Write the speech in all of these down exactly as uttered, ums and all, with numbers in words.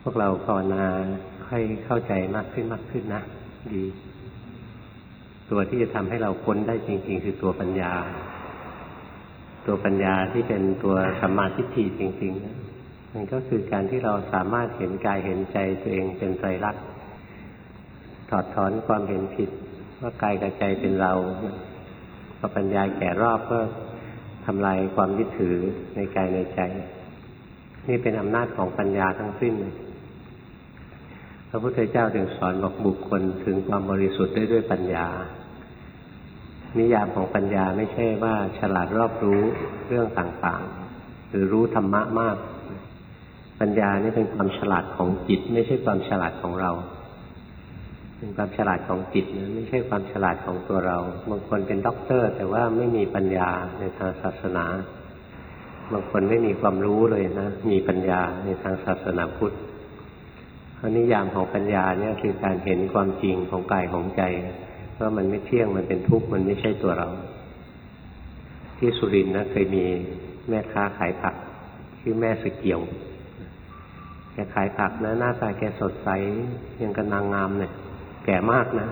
พวกเราภาวนาค่อยเข้าใจมากขึ้นมากขึ้นนะดีตัวที่จะทำให้เราพ้นได้จริงๆคือตัวปัญญาตัวปัญญาที่เป็นตัวสัมมาทิฏฐิจริงๆนะมันก็คือการที่เราสามารถเห็นกายเห็นใจตัวเองเป็นไตรลักษณ์ถอดถอนความเห็นผิดว่ากายกับใจเป็นเราพอปัญญาแก่รอบก็ทำลายความยึดถือในกายในใจนี่เป็นอำนาจของปัญญาทั้งสิ้นเลยพระพุทธเจ้าจึงสอนบอกบุคคลถึงความบริสุทธิ์ได้ด้วยปัญญานิยามของปัญญาไม่ใช่ว่าฉลาดรอบรู้เรื่องต่างๆหรือรู้ธรรมะมากปัญญานี่เป็นความฉลาดของจิตไม่ใช่ความฉลาดของเราเป็นความฉลาดของจิตนะไม่ใช่ความฉลาดของตัวเราบางคนเป็นด็อกเตอร์แต่ว่าไม่มีปัญญาในทางศาสนาบางคนไม่มีความรู้เลยนะมีปัญญาในทางศาสนาพุทธเพราะนิยามของปัญญาเนี่ยคือการเห็นความจริงของกายของใจว่ามันไม่เที่ยงมันเป็นทุกข์มันไม่ใช่ตัวเราที่สุรินทร์นะเคยมีแม่ค้าขายผักชื่อแม่สเกียวแกขายผักนะหน้าตาแกสดใสยังกับนางงามเนี่ยแก่มากนะ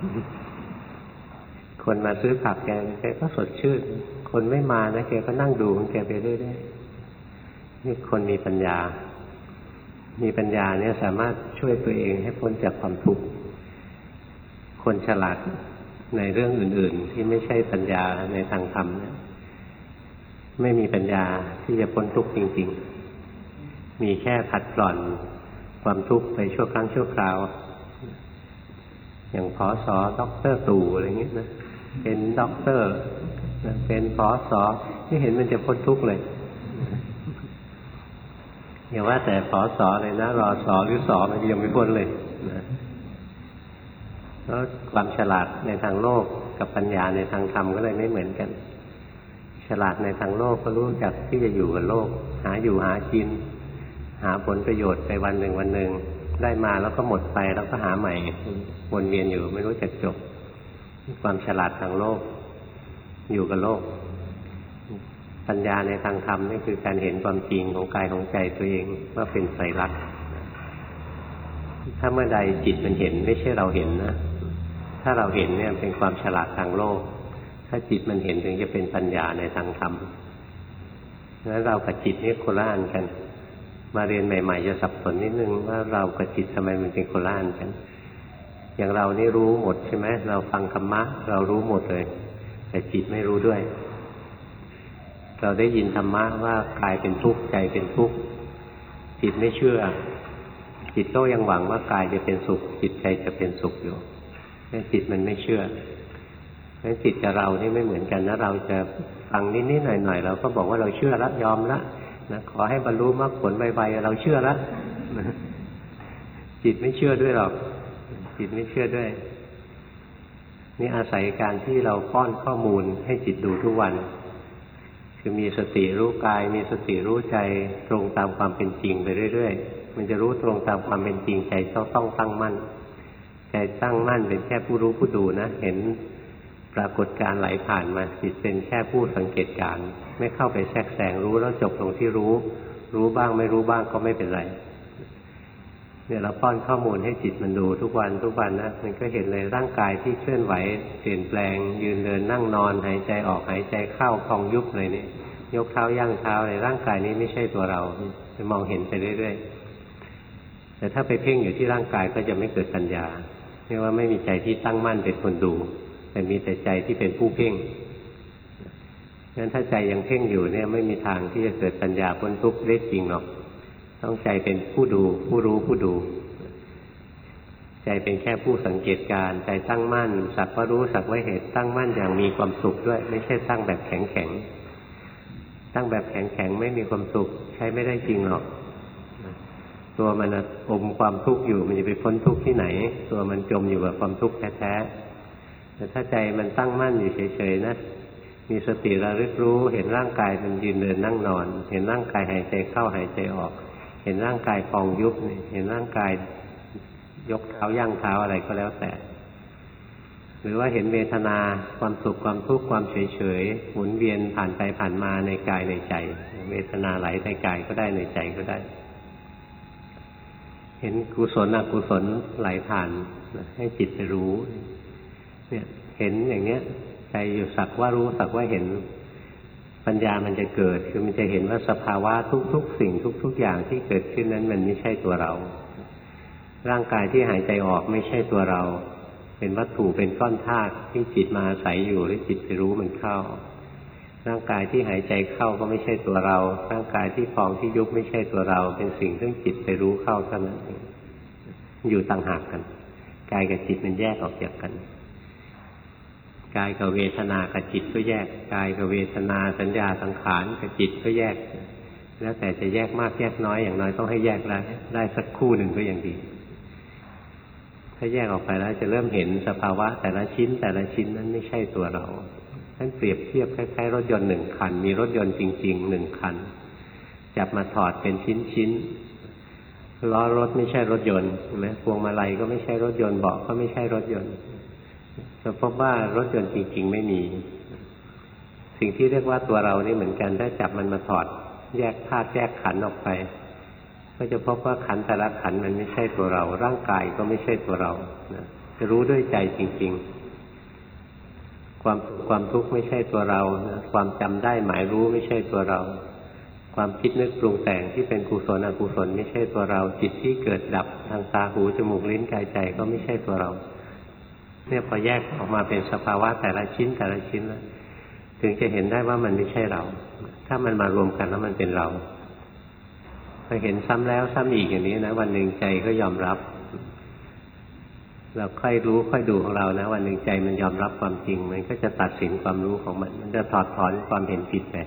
คนมาซื้อผักแกแกก็สดชื่นคนไม่มานะแกก็นั่งดูของแกไปเรื่อยๆนี่คนมีปัญญามีปัญญาเนี่ยสามารถช่วยตัวเองให้พ้นจากความทุกข์คนฉลาดในเรื่องอื่นๆที่ไม่ใช่ปัญญาในทางธรรมเนี่ยไม่มีปัญญาที่จะพ้นทุกข์จริงๆมีแค่ผัดกล่อนความทุกข์ไปชั่วครั้งชั่วคราวอย่างผอ.สอ.ด็อกเตอร์ตู่อะไรอย่างเงี้ยนะเป็นด็อกเตอร์เป็นผอ.สอ.ไม่เห็นมันจะพ้นทุกข์เลยอย่าว่าแต่ผอ.สอ.เลยนะรอสอหรือสอมันยังไม่พ้นเลยนะเพราะความฉลาดในทางโลกกับปัญญาในทางธรรมก็เลยไม่เหมือนกันฉลาดในทางโลกก็รู้จักที่จะอยู่กับโลกหาอยู่หากินหาผลประโยชน์ไปวันหนึ่งวันหนึ่งได้มาแล้วก็หมดไปแล้วก็หาใหม่วนเวียนอยู่ไม่รู้จักจบความฉลาดทางโลกอยู่กับโลกปัญญาในทางธรรมนี่คือการเห็นความจริงของกายของใจตัวเองว่าเป็นไตรลักษณ์ถ้าเมื่อใดจิตมันเห็นไม่ใช่เราเห็นนะถ้าเราเห็นเนี่ยเป็นความฉลาดทางโลกถ้าจิตมันเห็นถึงจะเป็นปัญญาในทางธรรมงั้นเรากับจิตนี่โคละอันกันมาเรียนใหม่ๆจะสับสนนิดนึงว่าเรากับจิตทำไมมันเป็นโคละอันกันอย่างเรานี่รู้หมดใช่ไหมเราฟังธรรมะเรารู้หมดเลยแต่จิตไม่รู้ด้วยเราได้ยินธรรมะว่ากายเป็นทุกข์ใจเป็นทุกข์จิตไม่เชื่อจิตก็ยังหวังว่ากายจะเป็นสุขจิตใจจะเป็นสุขอยู่แต่จิตมันไม่เชื่อเพราะฉะนั้นจิตกับเรานี่ไม่เหมือนกันนะเราจะฟังนิดๆหน่อยๆเราก็บอกว่าเราเชื่อแล้วยอมแล้วนะขอให้บรรลุมรรคผลไวๆเราเชื่อแล้วจิตไม่เชื่อด้วยหรอกจิตไม่เชื่อด้วยนี่อาศัยการที่เราป้อนข้อมูลให้จิตดูทุกวันคือมีสติรู้กายมีสติรู้ใจตรงตามความเป็นจริงไปเรื่อยๆมันจะรู้ตรงตามความเป็นจริงใจต้องต้องตั้งมั่นใจตั้งมั่นเป็นแค่ผู้รู้ผู้ดูนะเห็นปรากฏการณ์ไหลผ่านมาจิตเป็นแค่ผู้สังเกตการณ์ไม่เข้าไปแทรกแซงรู้แล้วจบตรงที่รู้รู้บ้างไม่รู้บ้างก็ไม่เป็นไรเนี่ยเราป้อนข้อมูลให้จิตมันดูทุกวันทุกวันนะมันก็เห็นเลยร่างกายที่เคลื่อนไหวเปลี่ยนแปลงยืนเดินนั่งนอนหายใจออกหายใจเข้าพองยุบอะไรนี่ยกเท้าย่างเท้าในร่างกายนี้ไม่ใช่ตัวเราจะมองเห็นไปเรื่อยๆแต่ถ้าไปเพ่งอยู่ที่ร่างกายก็จะไม่เกิดปัญญาเรียกว่าไม่มีใจที่ตั้งมั่นเป็นคนดูแต่มีแต่ใจที่เป็นผู้เพ่งงั้นถ้าใจยังเพ่งอยู่เนี่ยไม่มีทางที่จะเกิดปัญญาพ้นทุกข์ได้จริงหรอกต้องใจเป็นผู้ดูผู้รู้ผู้ดูใจเป็นแค่ผู้สังเกตการใจตั้งมั่นสักว่ารู้สักว่าเห็นตั้งมั่นอย่างมีความสุขด้วยไม่ใช่ตั้งแบบแข็งแข็งตั้งแบบแข็งแข็งไม่มีความสุขใช้ไม่ได้จริงหรอกตัวมันอมความทุกข์อยู่มันจะไปพ้นทุกข์ที่ไหนตัวมันจมอยู่กับความทุกข์แท้ๆแต่ถ้าใจมันตั้งมั่นอยู่เฉยๆนะมีสติระลึกรู้เห็นร่างกายมันยืนเดินนั่งนอนเห็นร่างกายหายใจเข้าหายใจออกเห็นร่างกายพองยุบเห็นร่างกายยกเท้าย่างเท้าอะไรก็แล้วแต่หรือว่าเห็นเวทนาความสุขความทุกข์ความเฉยๆหมุนเวียนผ่านไปผ่านมาในกายในใจเวทนาไหลในกายก็ได้ในใจก็ได้เห็นกุศลอกุศลไหลผ่านให้จิตไปรู้เนี่ยเห็นอย่างเนี้ยใจอยู่สักว่ารู้สักว่าเห็นปัญญามันจะเกิดคือมันจะเห็นว่าสภาวะทุกๆสิ่งทุกๆอย่างที่เกิดขึ้นนั้นมันไม่ใช่ตัวเราร่างกายที่หายใจออกไม่ใช่ตัวเราเป็นวัตถุเป็นก้อนธาตุที่จิตมาอาศัยอยู่หรือจิตไปรู้มันเข้าร่างกายที่หายใจเข้าก็ไม่ใช่ตัวเราร่างกายที่พองที่ยุบไม่ใช่ตัวเราเป็นสิ่งที่จิตไปรู้เข้าเท่านั้นเองอยู่ต่างหากกันกายกับจิตมันแยกออกจากกันกายกับเวทนากับจิตก็แยกกายกับเวทนาสัญญาสังขารกับจิตก็แยกแล้วแต่จะแยกมากแยกน้อยอย่างน้อยต้องให้แยกได้ได้สักคู่หนึ่งก็ยังดีถ้าแยกออกไปแล้วจะเริ่มเห็นสภาวะแต่ละชิ้นแต่ละชิ้นนั้นไม่ใช่ตัวเราท่านเปรียบเทียบคล้ายๆรถยนต์หนึ่งคันมีรถยนต์จริงๆหนึ่งคันจับมาถอดเป็นชิ้นๆล้อรถไม่ใช่รถยนต์ใช่ไหมพวงมาลัยก็ไม่ใช่รถยนต์เบาะก็ไม่ใช่รถยนต์จะพบว่ารถยนต์จริงๆไม่มีสิ่งที่เรียกว่าตัวเรานี่เหมือนกันถ้าจับมันมาถอดแยกธาตุแยกขันธ์ออกไปก็จะพบว่าขันธ์แต่ละขันธ์มันไม่ใช่ตัวเราร่างกายก็ไม่ใช่ตัวเรานะจะรู้ด้วยใจจริงๆความความทุกข์ไม่ใช่ตัวเรานะความจำได้หมายรู้ไม่ใช่ตัวเราความคิดนึกปรุงแต่งที่เป็นกุศลอกุศลไม่ใช่ตัวเราจิตที่เกิดดับทางตาหูจมูกลิ้นกายใจก็ไม่ใช่ตัวเราเนี่ยพอแยกออกมาเป็นสภาวะแต่ละชิ้นแต่ละชิ้นแล้วถึงจะเห็นได้ว่ามันไม่ใช่เราถ้ามันมารวมกันแล้วมันเป็นเราพอเห็นซ้ำแล้วซ้ำอีกอย่างนี้นะวันหนึ่งใจก็ยอมรับเราค่อยรู้ค่อยดูของเรานะวันหนึ่งใจมันยอมรับความจริงมันก็จะตัดสินความรู้ของมันมันจะถอดถอนความเห็นผิดไป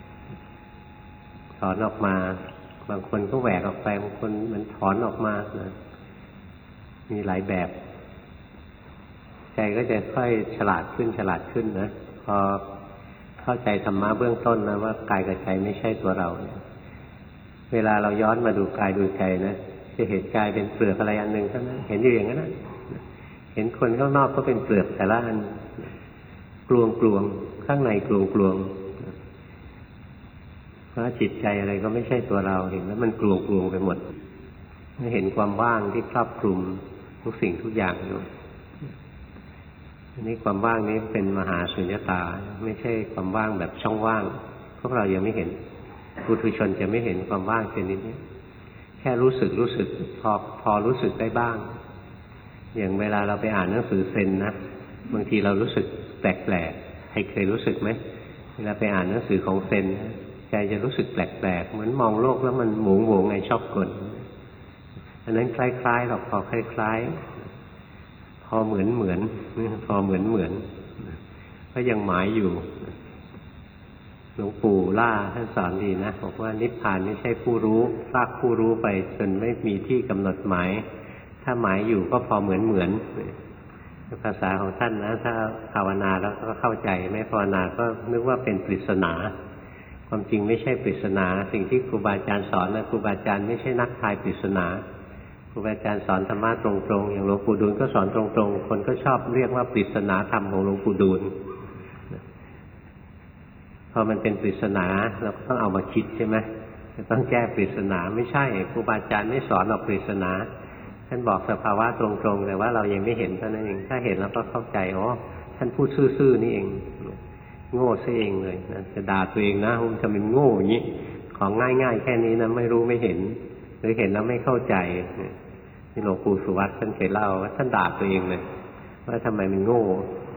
ถอนออกมาบางคนก็แหวกออกไปบางคนมันถอนออกมานะมีหลายแบบใจก็จะค่อยฉลาดขึ้นฉลาดขึ้นนะพอเข้าใจธรรมะเบื้องต้นนะว่ากายกับใจไม่ใช่ตัวเราเวลาเราย้อนมาดูกายดูใจนะจะเห็นกายเป็นเปลือกอะไรอันหนึ่งเท่านั้นเห็นอยู่อย่างนั้นนะเห็นคนข้างนอกก็เป็นเปลือกแต่ละอันกลวงกลวงข้างในกลวงกลวงเพราะจิตใจอะไรก็ไม่ใช่ตัวเราเห็นแล้วมันกลวงกลวงไปหมดเห็นความว่างที่ครอบคลุมทุกสิ่งทุกอย่างอยู่อันนี้ความว่างนี้เป็นมหาสุญญตาไม่ใช่ความว่างแบบช่องว่างพวกเรายังไม่เห็นปุถุชนจะไม่เห็นความว่างชนิดนี้แค่รู้สึกรู้สึกพอพอรู้สึกได้บ้างอย่างเวลาเราไปอ่านหนังสือเซนนะบางทีเรารู้สึกแปลกๆใครเคยรู้สึกไหมเวลาไปอ่านหนังสือของเซนใจจะรู้สึกแปลกๆเหมือนมองโลกแล้วมันหมุงหวงไงชอบกลอันนั้นคล้ายๆหรอกพอคล้ายๆพอเหมือนเหมือนพอเหมือนเหมือนก็ยังหมายอยู่หลวงปู่ล่าท่านสอนดีนะบอกว่านิพพานไม่ใช่ผู้รู้ลากผู้รู้ไปจนไม่มีที่กำหนดหมายถ้าหมายอยู่ก็พอเหมือนเหมือนภาษาของท่านนะถ้าภาวนาแล้วก็เข้าใจไม่ภาวนาก็นึกว่าเป็นปริศนาความจริงไม่ใช่ปริศนาสิ่งที่ครูบาอาจารย์สอนนะครูบาอาจารย์ไม่ใช่นักทายปริศนาครูบาอาจารย์สอนธรรมะตรงๆอย่างหลวงปู่ดูลก็สอนตรงๆคนก็ชอบเรียกว่าปริศนาธรรมของหลวงปู่ดูลพอมันเป็นปริศนาเราก็ต้องเอามาคิดใช่ไหมจะต้องแก้ปริศนาไม่ใช่ครูบาอาจารย์ไม่สอนออกปริศนาท่านบอกสภาวะตรงๆแต่ว่าเรายังไม่เห็นเท่านั้นเองถ้าเห็นแล้วก็เข้าใจอ๋อท่านพูดซื่อๆนี่เองโง่ซะเองเลยนะจะด่าตัวเองนะมันจะเป็นโง่อย่างนี้ของง่ายๆแค่นี้นะไม่รู้ไม่เห็นหรือเห็นแล้วไม่เข้าใจนี่หลวงปู่สุวัตท่านเคยเล่าว่าท่านด่าตัวเองเลยว่าทำไมมันโง่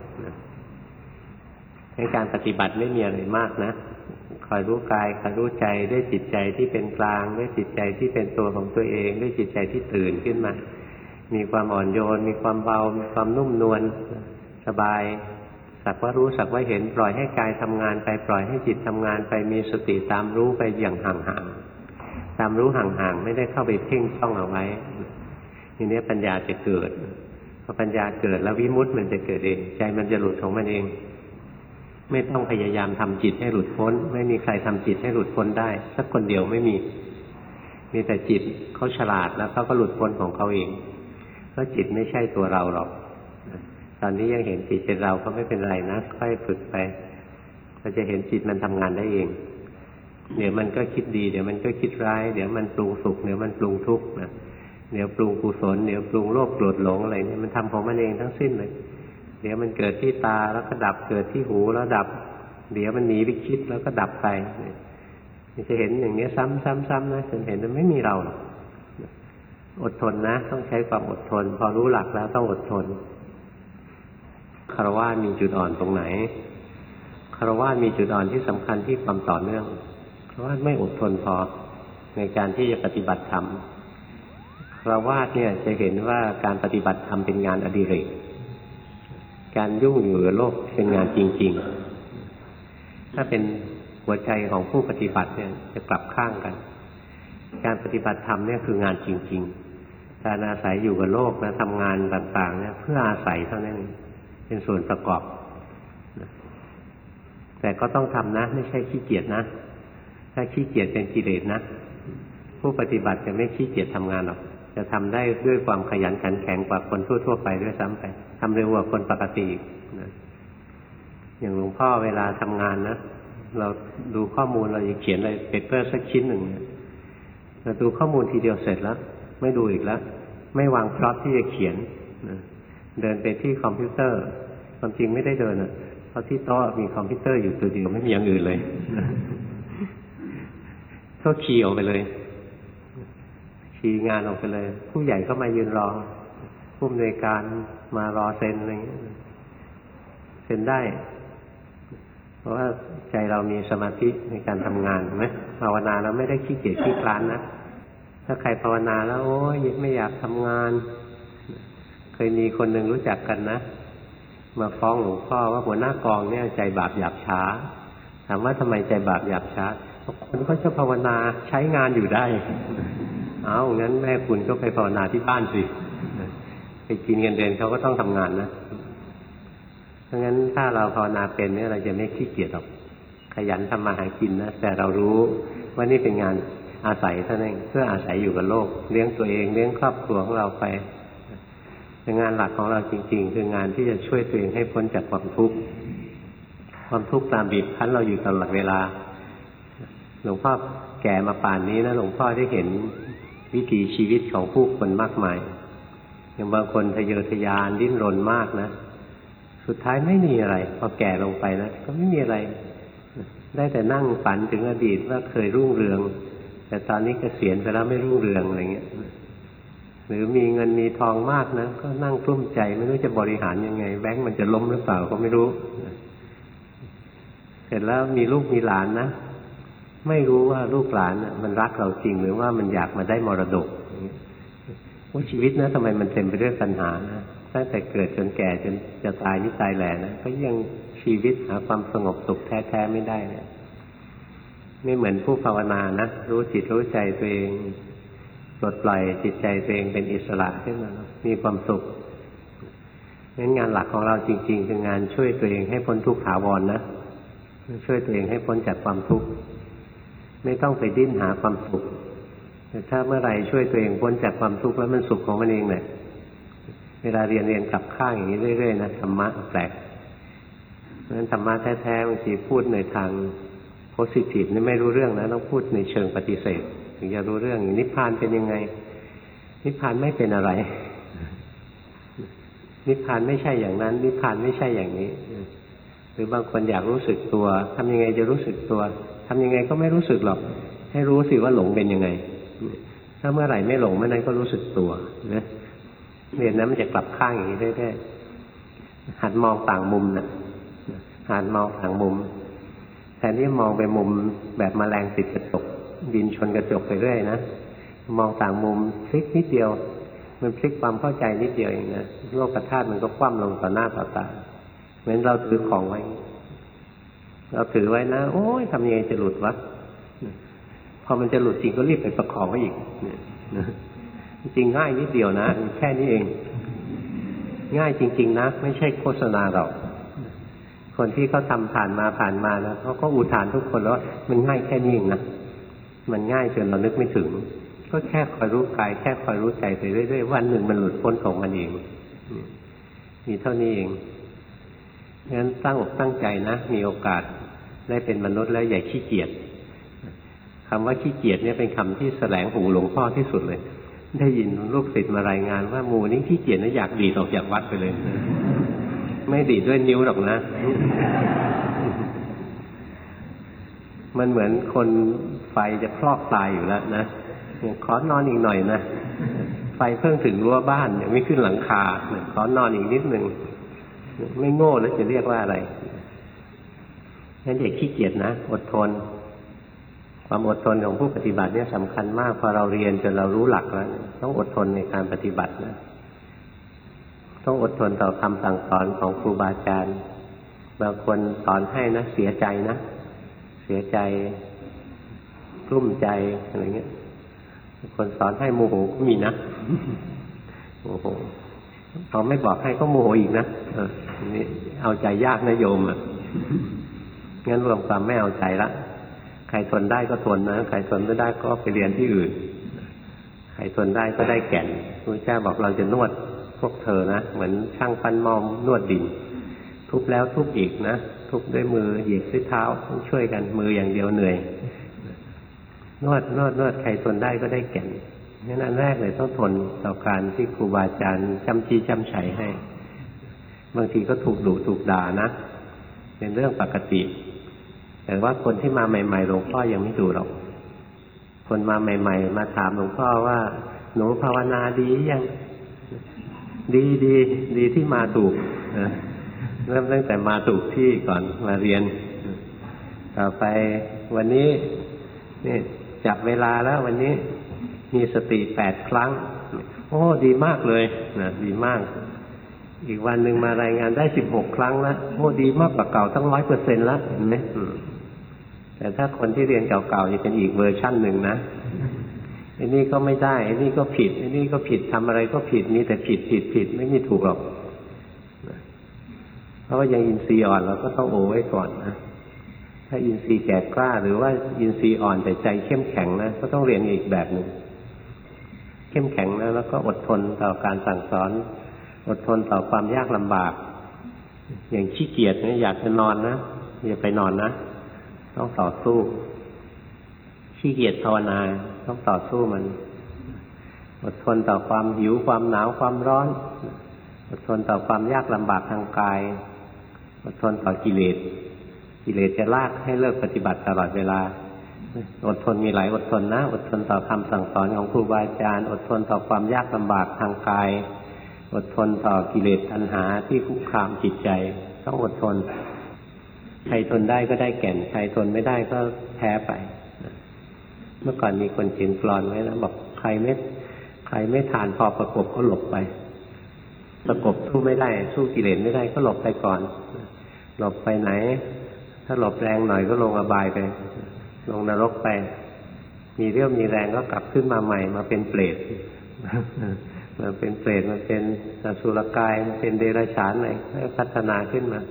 ในการปฏิบัติไม่มีอะไรมากนะคอยรู้กายคอยรู้ใจด้วยจิตใจที่เป็นกลางด้วยจิตใจที่เป็นตัวของตัวเองด้วยจิตใจที่ตื่นขึ้นมามีความอ่อนโยนมีความเบามีความนุ่มนวลสบายสักว่ารู้สักว่าเห็นปล่อยให้กายทำงานไปปล่อยให้จิตทำงานไปมีสติตามรู้ไปอย่างห่างๆตามรู้ห่างๆไม่ได้เข้าไปเพ่งจ้องเอาไว้ทีนี้ปัญญาจะเกิดพอปัญญาเกิดแล้ววิมุตติมันจะเกิดเองใจมันจะหลุดของมันเองไม่ต้องพยายามทำจิตให้หลุดพ้นไม่มีใครทำจิตให้หลุดพ้นได้สักคนเดียวไม่มีมีแต่จิตเขาฉลาดแล้วเขาก็หลุดพ้นของเขาเองเพราะจิตไม่ใช่ตัวเราหรอกตอนนี้ยังเห็นจิตเป็นเราก็ไม่เป็นไรนะค่อยฝึกไปเราจะเห็นจิตมันทำงานได้เองเดี๋ยวมันก็คิดดีเดี๋ยวมันก็คิดร้ายเดี๋ยวมันปรุงสุขเดี๋ยวมันปรุงทุกข์นะเดี๋ยวปรุงกุศลเดี๋ยวปรุงโลภโกรธหลงอะไรนี่มันทำของมันเองทั้งสิ้นเลยเดี๋ยวมันเกิดที่ตาแล้วก็ดับเกิดที่หูแล้วดับเดี๋ยวมันหนีไปคิดแล้วก็ดับไปนี่จะเห็นอย่างนี้ซ้ำๆๆนะจนเห็นมันไม่มีเราหรอกอดทนนะต้องใช้ความอดทนพอรู้หลักแล้วต้องอดทนคฤหัสถ์มีจุดอ่อนตรงไหนคฤหัสถ์มีจุดอ่อนที่สำคัญที่ความต่อเนื่องคฤหัสถ์ไม่อดทนพอในการที่จะปฏิบัติธรรมคฤหัสถ์เนี่ยจะเห็นว่าการปฏิบัติธรรมเป็นงานอดิเรกการยุ่งอยู่กับโลกเป็นงานจริงๆถ้าเป็นหัวใจของผู้ปฏิบัติเนี่ยจะกลับข้างกันการปฏิบัติธรรมเนี่ยคืองานจริงๆการอาศัยอยู่กับโลกนะทำงานต่างๆเนี่ยเพื่ออาศัยเท่านั้นเป็นส่วนประกอบแต่ก็ต้องทำนะไม่ใช่ขี้เกียจนะถ้าขี้เกียจเป็นกิเลสนะผู้ปฏิบัติจะไม่ขี้เกียจทำงานหรอกจะทำได้ด้วยความขยันขันแข็งกว่าคนทั่วๆไปด้วยซ้ำไปทำเร็วกว่าคนปกตินะอย่างหลวงพ่อเวลาทำงานนะเราดูข้อมูลเราจะเขียนอะไรเปเปอร์สักชิ้นหนึ่งเนี่ยเราดูข้อมูลทีเดียวเสร็จแล้วไม่ดูอีกแล้วไม่วางพล็อตที่จะเขียนนะเดินไปที่คอมพิวเตอร์ความจริงไม่ได้เดินอ่ะเพราะที่โต๊ะมีคอมพิวเตอร์อยู่ตัวเดียวไม่มีอย่างอื่นเลยก็ขี่ออกไปเลยขี่งานออกไปเลยผู้ใหญ่ก็มายืนรอผู้อำนวยการมารอเซ็นอะไรอย่างเงี้ยเซ็นได้เพราะว่าใจเรามีสมาธิในการทำงานไหมภาวนาเราไม่ได้ขี้เกียจขี้คลานนะถ้าใครภาวนาแล้วโอ้ยไม่อยากทำงานเคยมีคนหนึ่งรู้จักกันนะมาฟ้องหลวงพ่อว่าหัวหน้ากองเนี่ยใจบาปหยาบช้าถามว่าทำไมใจบาปหยาบช้าคนก็จะภาวนาใช้งานอยู่ได้เอางั้นแม่คุณก็ไปภาวนาที่บ้านสิไปกินเงินเดือนเขาก็ต้องทำงานนะเพราะงั้นถ้าเราภาวนาเป็นเนี่ยเราจะไม่ขี้เกียจหรอกขยันทำมาหากินนะแต่เรารู้ว่านี่เป็นงานอาศัยเท่านั้นเพื่ออาศัยอยู่กับโลกเลี้ยงตัวเองเลี้ยงครอบครัวของเราไปเป็นงานหลักของเราจริงๆคืองานที่จะช่วยตัวเองให้พ้นจากความทุกข์ความทุกข์ตามบีบคั้นเราอยู่ตลอดเวลาหลวงพ่อแก่มาป่านนี้นะหลวงพ่อได้เห็นวิถีชีวิตของผู้คนมากมายอย่างบางคนทะเยอทะยานดิ้นรนมากนะสุดท้ายไม่มีอะไรพอแก่ลงไปนะก็ไม่มีอะไรได้แต่นั่งฝันถึงอดีตว่าเคยรุ่งเรืองแต่ตอนนี้เกษียณไปแล้วไม่รุ่งเรืองอะไรเงี้ยหรือมีเงินมีทองมากนะก็นั่งกลุ้มใจไม่รู้จะบริหารยังไงแบงก์มันจะล้มหรือเปล่าก็ไม่รู้เสร็จแล้วมีลูกมีหลานนะไม่รู้ว่าลูกหลานมันรักเราจริงหรือว่ามันอยากมาได้มรดกว่าชีวิตนะทำไมมันเต็มไปด้วยปัญหานะตั้งแต่เกิดจนแก่จนจะตายนี่ตายแหล่นะก็ยังชีวิตหาความสงบสุขแท้ๆไม่ได้เลยไม่เหมือนผู้ภาวนานะรู้จิตรู้ใจตัวเองปลดปล่อยจิตใจตัวเองเป็นอิสระขึ้นมามีความสุขงั้นงานหลักของเราจริงๆคืองานช่วยตัวเองให้พ้นทุกข์ถาวรนะช่วยตัวเองให้พ้นจากความทุกข์ไม่ต้องไปดิ้นหาความสุขแต่ถ้าเมื่อไหร่ช่วยตัวเองพ้นจากความทุกข์แล้วมันสุขของมันเองแหละเวลาเรียนเรียนกลับข้างอย่างนี้เรื่อยๆนะธรรมะแปลกเพราะฉะนั้นธรรมะแท้ๆบางทีพูดในทางโพสิทีฟนี่ไม่รู้เรื่องนะต้องพูดในเชิงปฏิเสธถึงจะรู้เรื่องนิพพานเป็นยังไงนิพพานไม่เป็นอะไรนิพพานไม่ใช่อย่างนั้นนิพพานไม่ใช่อย่างนี้หรือบางคนอยากรู้สึกตัวทำยังไงจะรู้สึกตัวทำยังไงก็ไม่รู้สึกหรอกให้รู้สิว่าหลงเป็นยังไงถ้าเมื่อไหร่ไม่หลงเมื่อนั้นก็รู้สึกตัวนะเรียนนั้นมันจะกลับข้างอย่างนี้เรื่อยๆหัดมองต่างมุมนะหัดมองต่างมุมแทนที่มองไปมุมแบบแมลงติดกระจกดินชนกระจกไปเรื่อยนะมองต่างมุมพลิกนิดเดียวมันพลิกความเข้าใจนิดเดียวเองนะโลกธาตุมันก็คว่ำลงต่อหน้าต่อตาเหมือนเราถือของไว้เราถือไว้นะโอ้ยทำยังไงจะหลุดวะพอมันจะหลุดจริงก็รีบไปประคองไว้อีกจริงง่ายนิดเดียวนะแค่นี้เองง่ายจริงๆนะไม่ใช่โฆษณาหรอกคนที่เขาทำผ่านมาผ่านมานะเขาก็อุทานทุกคนแล้วมันง่ายแค่นี้เองนะมันง่ายจนเรานึกไม่ถึงก็แค่คอยรู้กายแค่คอยรู้ใจไปเรื่อยๆวันหนึ่งมันหลุดพ้นของมันเองมีเท่านี้เองงั้นตั้งอกตั้งใจนะมีโอกาสได้เป็นมนุษย์แล้วอย่าขี้เกียจคำว่าขี้เกียจเนี่ยเป็นคำที่แสลงหูหลวงพ่อที่สุดเลยได้ยินลูกศิษย์มารายงานว่าหมู่นี้ขี้เกียจนะอยากดีดออกจากวัดไปเลยไม่ดีดด้วยนิ้วหรอกนะมันเหมือนคนไฟจะคลอกตายอยู่แล้วนะขอนอนอีกหน่อยนะไฟเพิ่งถึงรั้วบ้านยังไม่ขึ้นหลังคาขอนอนอีกนิดนึงไม่โง่แล้วจะเรียกว่าอะไรงั้นเด็กขี้เกียจนะอดทนความอดทนของผู้ปฏิบัติเนี่ยสำคัญมากพอเราเรียนจนเรารู้หลักแล้วต้องอดทนในการปฏิบัตินะต้องอดทนต่อคำสั่งสอนของครูบาอาจารย์บางคนสอนให้นะเสียใจนะเสียใจกลุ้มใจอะไรเงี้ยคนสอนให้โมโหก็มีนะโมโหเขาไม่บอกให้ก็โมโหอีกนะเออนี่เอาใจยากนะโยมอ่ะงั้นรวมความไม่เอาใจละใครทนได้ก็ทนนะใครทนไม่ได้ก็ไปเรียนที่อื่นใครทนได้ก็ได้แก่นพระเจ้าบอกเราจะนวดพวกเธอนะเหมือนช่างปั้นหม้อนวดดินทุบแล้วทุบอีกนะทุบด้วยมือเหยียบด้วยเท้าต้องช่วยกันมืออย่างเดียวเหนื่อยนวดนวดนวดใครทนได้ก็ได้แก่นงั้นอันแรกเลยต้องทนต่อการที่ครูบาอาจารย์จำชี้จำชัยให้บางทีก็ถูกดุถูกด่านะเป็นเรื่องปกติแต่ว่าคนที่มาใหม่ๆหลวงพ่อยังไม่ดุหรอกคนมาใหม่ๆมาถามหลวงพ่อว่าหนูภาวนาดียังดีดีดีที่มาถูกเริ่มตั้งแต่มาถูกที่ก่อนมาเรียนต่อไปวันนี้นี่จับเวลาแล้ววันนี้มีสติแปดครั้งโอ้ดีมากเลยนะดีมากอีกวันหนึ่งมารายงานได้สิบหกครั้งแล้วโอ้ดีมากกว่าเก่าตั้งร้อยเปอร์เซ็นต์แล้วเห็นไหมแต่ถ้าคนที่เรียนเก่าๆจะเป็นอีกเวอร์ชั่นหนึ่งนะไอ้นี่ก็ไม่ได้ไอ้นี่ก็ผิดไอ้นี่ก็ผิดทำอะไรก็ผิดมีแต่ผิดผิดผิดไม่มีถูกหรอกเพราะว่ายังอินทรีย์อ่อนเราก็ต้องโอ้ไว้ก่อนนะถ้าอินทรีย์แก่กล้าหรือว่าอินทรีย์อ่อนแต่ใจเข้มแข็งนะก็ต้องเรียนอีกแบบหนึ่งเข้มแข็งนะแล้วก็อดทนต่อการสั่งสอนอดทนต่อความยากลำบากอย่างขี้เกียจเนี่ยอยากจะนอนนะอย่าไปนอนนะต้องต่อสู้ขี้เกียจภาวนาต้องต่อสู้มันอดทนต่อความหิวความหนาวความร้อนอดทนต่อความยากลำบากทางกายอดทนต่อกิเลสกิเลสจะลากให้เลิกปฏิบัติตลอดเวลาอดทนมีหลายอดทนนะอดทนต่อคำสั่งสอนของครูบาอาจารย์อดทนต่อความยากลำบากทางกายอดทนต่อกิเลสตัณหาที่คุกคามจิตใจต้องอดทนใครทนได้ก็ได้แก่นใครทนไม่ได้ก็แพ้ไปเมื่อก่อนมีคนเขียนกลอนไว้นะบอกใครไม่ใครไม่ทานพอประกบก็หลบไปประกบสู้ไม่ได้สู้กิเลสไม่ได้ก็หลบไปก่อนหลบไปไหนถ้าหลบแรงหน่อยก็ลงอบายไปลงนรกไปมีเรี่ยวมีแรงก็กลับขึ้นมาใหม่มาเป็นเปรตมาเป็นเปรตมาเป็นอสุรกายมาเป็นเดรัจฉานอะไรให้พัฒนาขึ้นมา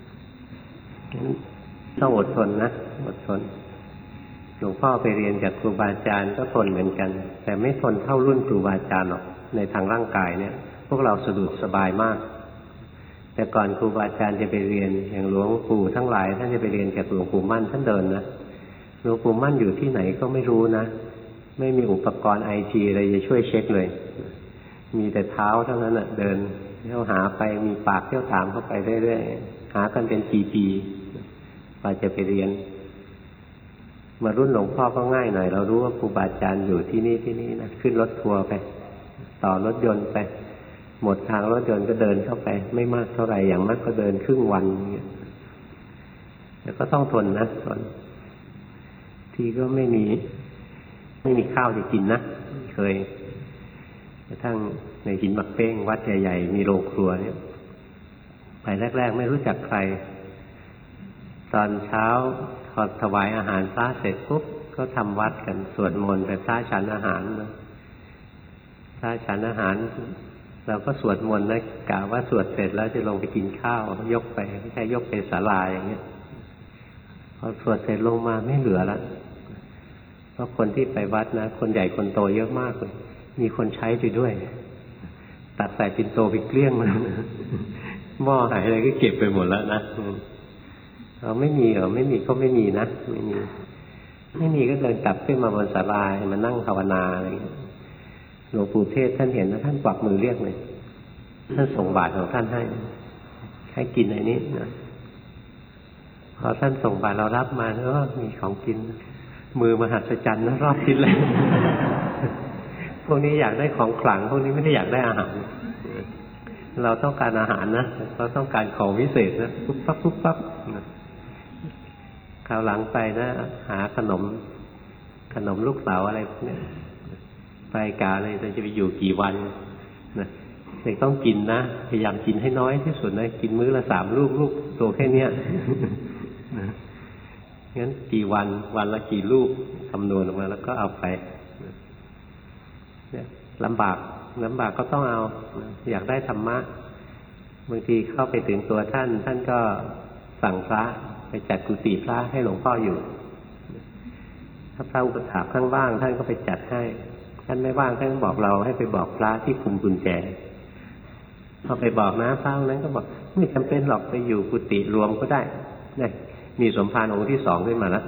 ต้องอดทนนะอดทนหลวงพ่อไปเรียนจากครูบาอาจารย์ก็ทนเหมือนกันแต่ไม่ทนเท่ารุ่นครูบาอาจารย์หรอกในทางร่างกายเนี่ยพวกเราสะดวกสบายมากแต่ก่อนครูบาอาจารย์จะไปเรียนอย่างหลวงปู่ทั้งหลายท่านจะไปเรียนจากหลวงปู่มั่นท่านเดินนะหลวงปู่มั่นอยู่ที่ไหนก็ไม่รู้นะไม่มีอุปกรณ์ไอทีอะไรจะช่วยเช็คเลยมีแต่เท้าเท่านั้นน่ะเดินเที่ยวหาไปมีปากเที่ยวถามเข้าไปเรื่อยๆหากันเป็นปีๆกว่าจะไปเรียนมารุ่นหลวงพ่อก็ง่ายหน่อยเรารู้ว่าครูบาอาจารย์อยู่ที่นี่ที่นี่นะขึ้นรถทัวร์ไปต่อรถยนต์ไปหมดทางรถยนต์ก็เดินเข้าไปไม่มากเท่าไหร่อย่างมากก็เดินครึ่งวันอย่างเงี้ยแต่ก็ต้องทนนะทนทีก็ไม่มีไม่มีข้าวจะกินนะเคยกระทั่งในหินหมักเป้งวัดใหญ่ๆมีโรงครัวเนี่ยไปแรกๆไม่รู้จักใครตอนเช้าพอถวายอาหารพระเสร็จปุ๊บก็ทำวัดกันสวดมนต์ไปพระฉันอาหารนะพระฉันอาหารเราก็สวดมนต์นะกะว่าสวดเสร็จแล้วจะลงไปกินข้าวยกไปไม่ใช่ยกไปศาลาอย่างเงี้ยพอสวดเสร็จลงมาไม่เหลือละเพราะคนที่ไปวัดนะคนใหญ่คนโตเยอะมากเลยมีคนใช้ไปด้วยตัดใส่ปิ่นโตไปเกลี้ยงแล้วนะหม้อหายอะไรก็เก็บไปหมดแล้วนะเราไม่มีเหรอไม่มีก็ไม่มีนะไม่มีไม่มีก็เดินกลับขึ้นมาบนศาลามานั่งภาวนาอะไรอย่างเงี้ยหลวงปู่เทศท่านเห็นแล้วท่านกวักมือเรียกเลยท่านส่งบาตรของท่านให้ให้กินไอ้นี้นะพอท่านส่งบาตรเรารับมาแล้วก็มีของกินมือมหัศจรรย์นะรอบทิศเลย พวกนี้อยากได้ของขลังพวกนี้ไม่ได้อยากได้อาหารเราต้องการอาหารนะเราต้องการของวิเศษนะปุ๊บปั๊บปุ๊บปั๊บคราวหลังไปนะหาขนมขนมลูกเต๋าอะไรพวกนี้ไปกาเลยจะไปอยู่กี่วันนะเด็กต้องกินนะพยายามกินให้น้อยที่สุดนะกินมื้อละสามลูกลูกตัวแค่เนี้ยงั้นกี่วันวันละกี่ลูกคำนวณออกมาแล้วก็เอาไปเนี่ยลำบากลำบากก็ต้องเอาอยากได้ธรรมะบางทีเข้าไปถึงตัวท่านท่านก็สั่งพระไปจัดกุฏิพระให้หลวงพ่ออยู่ถ้าพระอุปถากข้างว่างท่านก็ไปจัดให้ท่านไม่ว่างท่านก็บอกเราให้ไปบอกพระที่คุมกุญแจพอไปบอกนะพระนั้นก็บอกไม่จำเป็นหรอกไปอยู่กุฏิรวมก็ได้เนี่ยมีสมภารองค์ที่สองขึ้นมาแล้ว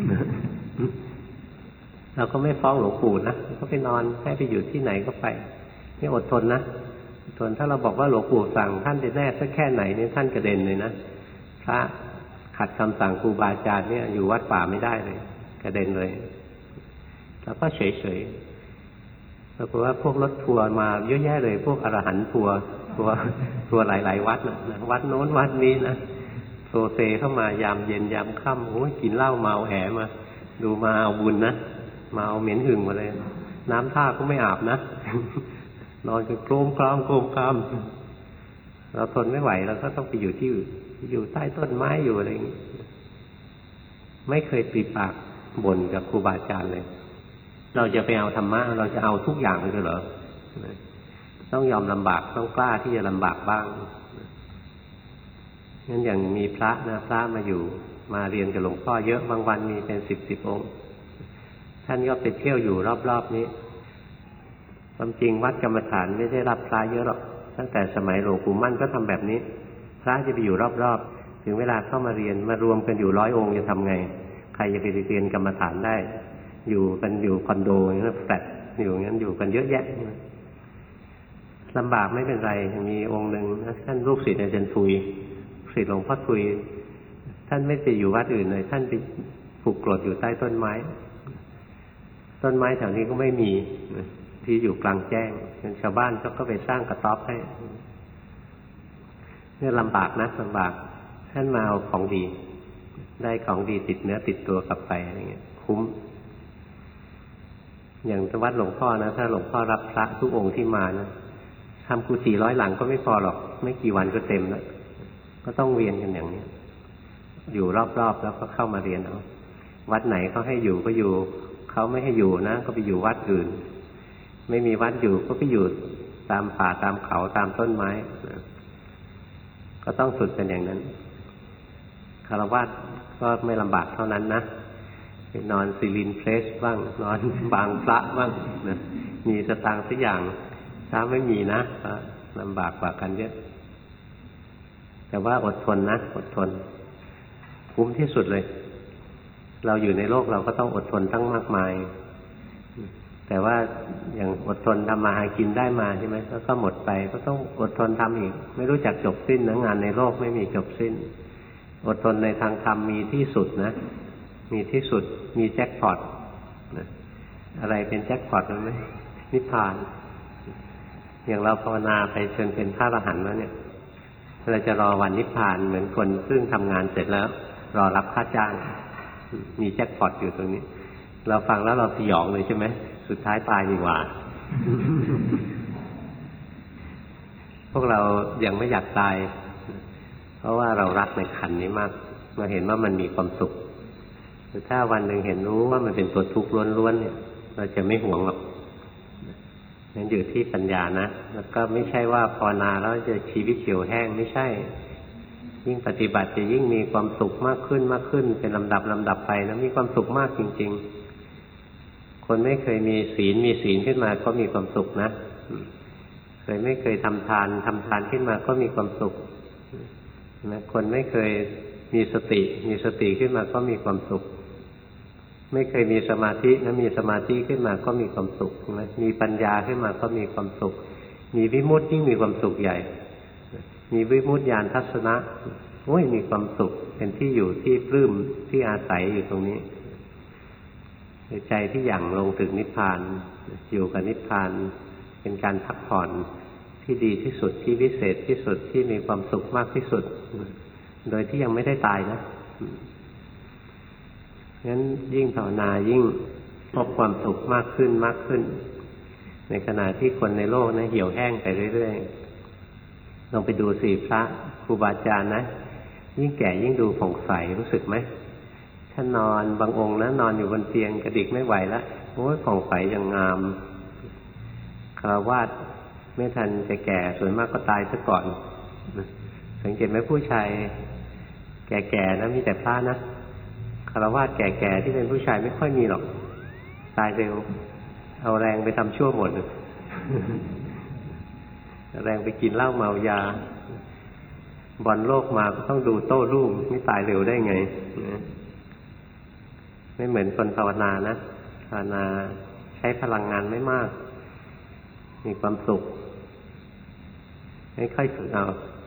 เราก็ไม่ฟ้องหลวงปู่นะก็ไปนอนให้ไปอยู่ที่ไหนก็ไปนี่อดทนนะอดทนถ้าเราบอกว่าหลวงปู่สั่งท่านจะแน่สักแค่ไหนนี่ท่านกระเด็นเลยนะพระขัดคำสั่งครูบาอาจารย์เนี่ยอยู่วัดป่าไม่ได้เลยกระเด็นเลยแล้วก็เฉยๆปรากฏว่าพวกรถทัวร์มาเยอะแยะเลยพวกอรหันต์ทัวร์ทัวร์ทัวร์หลายๆวัดนะวัดโน้นวัดนี้นะโซเซเข้ามายามเย็นยามค่ำโอ้ยกินเหล้าเมาแหมาดูมาเอาบุญนะมาเอาเหม็นหึงมาเลยน้ำท่าก็ไม่อาบนะนอนกันโครมคลามโครมคลามเราทนไม่ไหวเราก็ต้องไปอยู่ที่อื่นอยู่ใต้ต้นไม้อยู่อะไรอย่างนี้ไม่เคยปีปากบ่นกับครูบาอาจารย์เลยเราจะไปเอาธรรมะเราจะเอาทุกอย่างเลยเหรอต้องยอมลำบากต้องกล้าที่จะลำบากบ้างงั้นอย่างมีพระนะพระมาอยู่มาเรียนกับหลวงพ่อเยอะบางวันมีเป็นสิบสิบองค์ท่านก็ไปเที่ยวอยู่รอบๆนี้ความจริงวัดกรรมฐานไม่ได้รับพระเยอะหรอกตั้งแต่สมัยหลวงปู่มั่นก็ทำแบบนี้พระจะไปอยู่รอบๆถึงเวลาเข้ามาเรียนมารวมกันอยู่ร้อยองค์จะทำไงใครจะไปเรียนกรรมฐานได้อยู่กันอยู่คอนโดอย่างนั้นแฟลตอยู่งั้นอยู่กันเยอะแยะลำบากไม่เป็นไรมีองค์หนึ่งท่านลูกศิษย์อาจารย์ทุยศิษย์หลวงพ่อทุยท่านไม่ไปอยู่วัดอื่นเลยท่านไปผูกกรดอยู่ใต้ต้นไม้ต้นไม้แถวนี้ก็ไม่มีที่อยู่กลางแจ้งชาวบ้านเขาก็ไปสร้างกระต๊อบให้เนี่ยลำบากนะลำบากท่านมาเอาของดีได้ของดีติดเนื้อติดตัวกลับไปอะไรเงี้ยคุ้มอย่างวัดหลวงพ่อนะถ้าหลวงพ่อรับพระทุกองค์ที่มานะทำกุฏิร้อยหลังก็ไม่พอหรอกไม่กี่วันก็เต็มแล้วก็ต้องเวียนกันอย่างนี้อยู่รอบๆแล้วก็เข้ามาเรียนเอาวัดไหนเขาให้อยู่ก็อยู่เขาไม่ให้อยู่นะก็ไปอยู่วัดอื่นไม่มีวัดอยู่ก็ไปอยู่ตามป่าตามเขาตามต้นไม้ก็ต้องฝึกกันอย่างนั้นคฤหัสถ์ก็ไม่ลำบากเท่านั้นนะไปนอนซิลินเพลสบ้างนอนบางพระบ้างนะมีสตางค์สักอย่างถ้าไม่มีนะลำบากกว่ากันเยอะแต่ว่าอดทนนะอดทนคุ้มที่สุดเลยเราอยู่ในโลกเราก็ต้องอดทนตั้งมากมายแต่ว่าอย่างอดทนทำมาหากินได้มาใช่ไหมแล้วก็หมดไปก็ต้องอดทนทำอีกไม่รู้จักจบสิ้นนะงานในโลกไม่มีจบสิ้นอดทนในทางธรรมมีที่สุดนะมีที่สุดมีแจ็คพอตนะอะไรเป็นแจ็คพอตรู้ไหมนิพพานอย่างเราภาวนาไปจนเป็นพระอรหันต์แล้วเนี่ยเราจะรอวันนิพพานเหมือนคนซึ่งทำงานเสร็จแล้วรอรับค่าจ้างมีแจ็คพอตอยู่ตรงนี้เราฟังแล้วเราสยองเลยใช่ไหมสุดท้ายตายดีกว่า พวกเรายังไม่อยากตายเพราะว่าเรารักในขันธ์นี้มากเราเห็นว่ามันมีความสุขแต่ถ้าวันหนึ่งเห็นรู้ว่ามันเป็นตัวทุกข์ล้วนๆเนี่ยเราจะไม่หวงหรอกนั่นอยู่ที่ปัญญานะแล้วก็ไม่ใช่ว่าภาวนาแล้วจะชีวิตเขียวแห้งไม่ใช่ยิ่งปฏิบัติจะยิ่งมีความสุขมากขึ้นมากขึ้นเป็นลำดับลำดับไปนะมีความสุขมากจริงๆคนไม่เคยมีศีลมีศีลขึ้นมาก็มีความสุขนะเคยไม่เคยทำทานทำทานขึ้นมาก็มีความสุขนะคนไม่เคยมีสติมีสติขึ้นมาก็มีความสุขไม่เคยมีสมาธินะมีสมาธิขึ้นมาก็มีความสุขนะมีปัญญาขึ้นมาก็มีความสุขมีวิมุตติยิ่งมีความสุขใหญ่มีวิมุตติญาณทัศนะโอ้ยมีความสุขเป็นที่อยู่ที่ปลื้มที่อาศัยอยู่ตรงนี้ใจที่หยั่งลงถึงนิพพานอยู่กับนิพพานเป็นการพักผ่อนที่ดีที่สุดที่วิเศษที่สุดที่มีความสุขมากที่สุดโดยที่ยังไม่ได้ตายนะงั้นยิ่งภาวนายิ่งพบความสุขมากขึ้นมากขึ้นในขณะที่คนในโลกนะเหี่ยวแห้งไปเรื่อยๆลองไปดูสิพระครูบาอาจารย์นะยิ่งแก่ยิ่งดูผ่องใสรู้สึกไหมถ้านอนบางองค์นะนอนอยู่บนเตียงกระดิกไม่ไหวแล้วโอ้ยผ่องใสอย่างงามฆราวาสไม่ทันจะแก่ส่วนมากก็ตายซะก่อนสังเกตไหมผู้ชายแก่ๆนะมีแต่พระนะฆราวาสแก่ๆที่เป็นผู้ชายไม่ค่อยมีหรอกตายเร็วเอาแรงไปทำชั่วหมดแรงไปกินเหล้าเมายาบอลโลกมาก็ต้องดูโต้รุ่งไม่ตายเร็วได้ไงไม่เหมือนคนภาวนานะภาวนาใช้พลังงานไม่มากมีความสุขไม่ค่อยฝึกเอา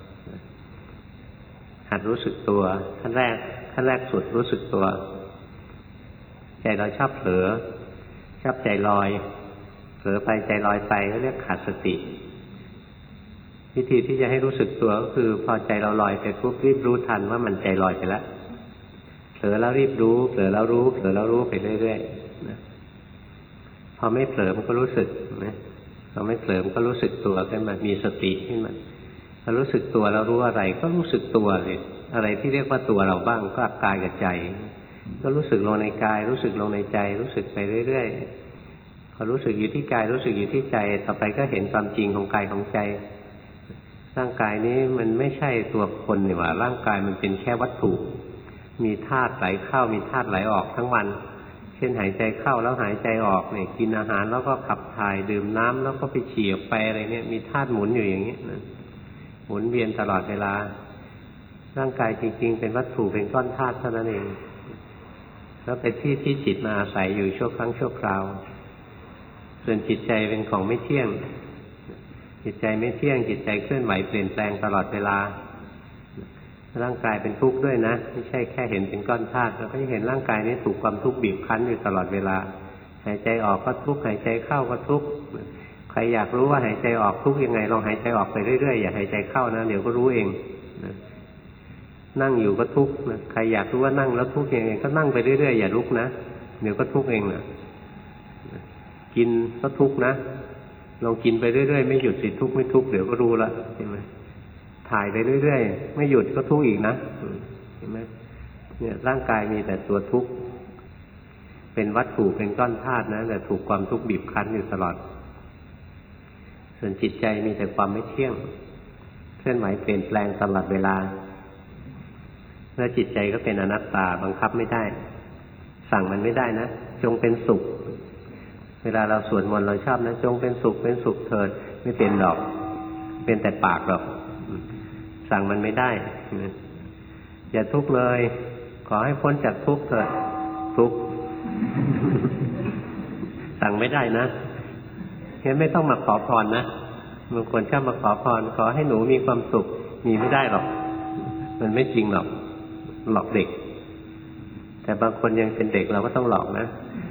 หัดรู้สึกตัวขั้นแรกขั้นแรกสุดรู้สึกตัวใจเราชอบเผลอชอบใจลอยเผลอไปใจลอยไปก็เรียกขาดสติวิธีที่จะให้รู้สึกตัวก็คือพอใจเราลอยไปปุ๊บรีบรู้ทันว่ามันใจลอยไปแล้วเผลอแล้วรีบรู้เผลอแล้วรู้เผลอแล้วรู้ไปเรื่อยๆนะพอไม่เผลอมันก็รู้สึกนะพอไม่เผลอมันก็รู้สึกตัวขึ้นมามีสติขึ้นมาพอรู้สึกตัวแล้วรู้อะไรก็รู้สึกตัวเลยอะไรที่เรียกว่าตัวเราบ้างก็กายกับใจก็รู้สึกลงในกายรู้สึกลงในใจรู้สึกไปเรื่อยๆพอรู้สึกอยู่ที่กายรู้สึกอยู่ที่ใจต่อไปก็เห็นความจริงของกายของใจร่างกายนี้มันไม่ใช่ตัวคนนี่หว่าร่างกายมันเป็นแค่วัตถุมีธาตุไหลเข้ามีธาตุไหลออกทั้งวันเช่นหายใจเข้าแล้วหายใจออกเนี่ยกินอาหารแล้วก็ขับถ่ายดื่มน้ำแล้วก็ไปฉี่ออกไปอะไรเนี่ยมีธาตุหมุนอยู่อย่างนี้นะหมุนเวียนตลอดเวลาร่างกายจริงๆเป็นวัตถุเป็นก้อนธาตุเท่านั้นเองแล้วเป็นที่ที่จิตมาอาศัยอยู่ชั่วครั้งชั่วคราวส่วนจิตใจเป็นของไม่เที่ยงจิตใจไม่เที่ยงจิตใจเคลื่อนไหวเปลี่ยนแปลงตลอดเวลาร่างกายเป็นทุกข์ด้วยนะไม่ใช่แค่เห็นเป็นก้อนธาตุเราก็จะเห็นร่างกายนี้ถูกความทุกข์บีบคั้นอยู่ตลอดเวลาหายใจออกก็ทุกข์หายใจเข้าก็ทุกข์ใครอยากรู้ว่าหายใจออกทุกข์ยังไงลองหายใจออกไปเรื่อยๆอย่าหายใจเข้านะเดี๋ยวก็รู้เองนั่งอยู่ก็ทุกข์นะใครอยากรู้ว่านั่งแล้วทุกข์ยังไงก็นั่งไปเรื่อยๆอย่าลุกนะเดี๋ยวก็ทุกข์เองนะกินก็ทุกข์นะลองกินไปเรื่อยๆไม่หยุดสิทุกข์ไม่ทุกข์เดี๋ยวก็รู้ละเห็นไหมถ่ายไปเรื่อยๆไม่หยุดก็ทุกข์อีกนะเห็นไหมเนี่ยร่างกายมีแต่ตัวทุกข์เป็นวัตถุเป็นก้อนธาตุนะแต่ถูกความทุกข์บีบคั้นอยู่ตลอดส่วนจิตใจมีแต่ความไม่เที่ยงเคลื่อนไหวเปลี่ยนแปลงตลอดเวลาแล้วจิตใจก็เป็นอนัตตาบังคับไม่ได้สั่งมันไม่ได้นะจงเป็นสุขเวลาเราสวดมนต์เราชอบนะจงเป็นสุขเป็นสุขเถิดไม่เป็นหรอกเป็นแต่ปากหรอกสั่งมันไม่ได้อย่าทุกข์เลยขอให้พ้นจากทุกข์เถิดทุกข์สั่งไม่ได้นะงั้นไม่ต้องมาขอพรนะบางคนชอบมาขอพรขอให้หนูมีความสุขมีไม่ได้หรอกมันไม่จริงหรอกหลอกเด็กแต่บางคนยังเป็นเด็กเราก็ต้องหลอกนะ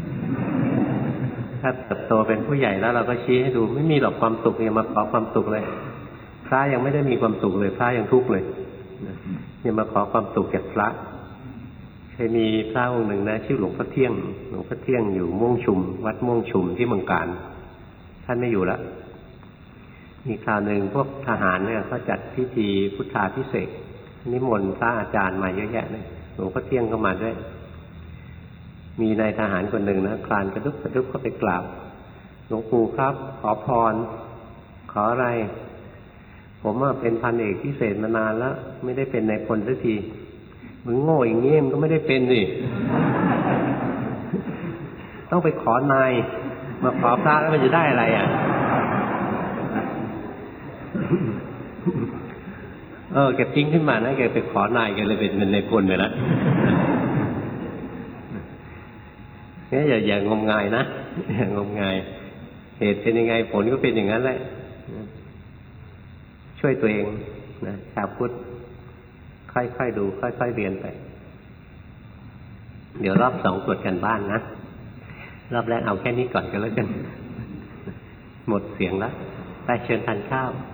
ถ้าเติบโตเป็นผู้ใหญ่แล้วเราก็ชี้ให้ดูไม่มีหรอกความสุขอย่ามาขอความสุขเลยพระยังไม่ได้มีความสุขเลยพระยังทุกข์เลยอย่ามาขอความสุขจากพระเคยมีพระองค์หนึ่งนะชื่อหลวงพ่อเที่ยงหลวงพ่อเที่ยงอยู่ม่วงชุมวัดม่วงชุมที่เมืองการท่านไม่อยู่แล้วมีคราวหนึ่งพวกทหารเนี่ยเขาจัดพิธีพุทธาภิเษกนิมนต์พระอาจารย์มาเยอะแยะเลยหลวงพ่อเที่ยงก็มาด้วยมีนายทหารคนหนึ่งนะคลานกระดุกกระดุกเข้าไปกราบหลวงปู่ครับขอพรขออะไรผมว่าเป็นพันเอกพิเศษมานานแล้วไม่ได้เป็นนายพลสักทีมึงโง่อย่างงี้มันก็ไม่ได้เป็นสิต้องไปขอนายมาขอพระแล้วมันจะได้อะไรอ่ะเออแกทิ้งขึ้นมานะแกไปขอนายแกเลยเป็นนายพลไปแล้วนี่อย่าอย่างงมงายนะอย่างงมงายเหตุเป็นยังไงผลก็เป็นอย่างนั้นแหละช่วยตัวเองนะชาวพุทธค่อยๆดูค่อยๆเรียนไปเดี๋ยวรอบสองตรวจกันบ้านนะรอบแรกเอาแค่นี้ก่อนก็แล้วกันหมดเสียงแล้วไปเชิญทานข้าว